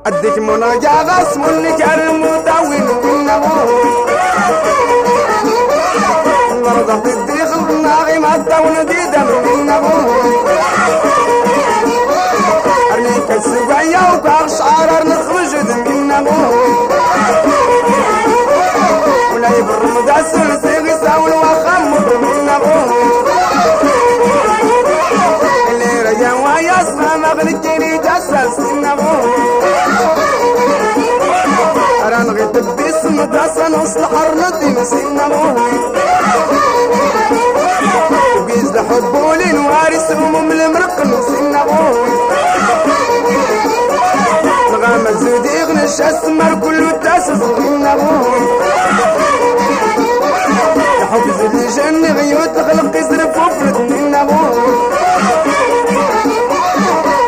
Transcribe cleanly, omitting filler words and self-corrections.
أديك مناجا غصم النكرم وطاوين من أبوه مرضى في الديخ الناغي ما الدون دي دم من أبوه أرميك السبعية وكار شعر نخرج من أبوه ولا يبرم دا سلسي غساول وخمر من أبوه اللي رجع ويسمى مغنكني جسس من أبوه أران غيتب باسم داسا نصلح الردي مسين أبوه وقيز لحبولي نوارس هموم المرق مسين أبوه الغامة زودي غنش أسمر كله تاسس من أبوه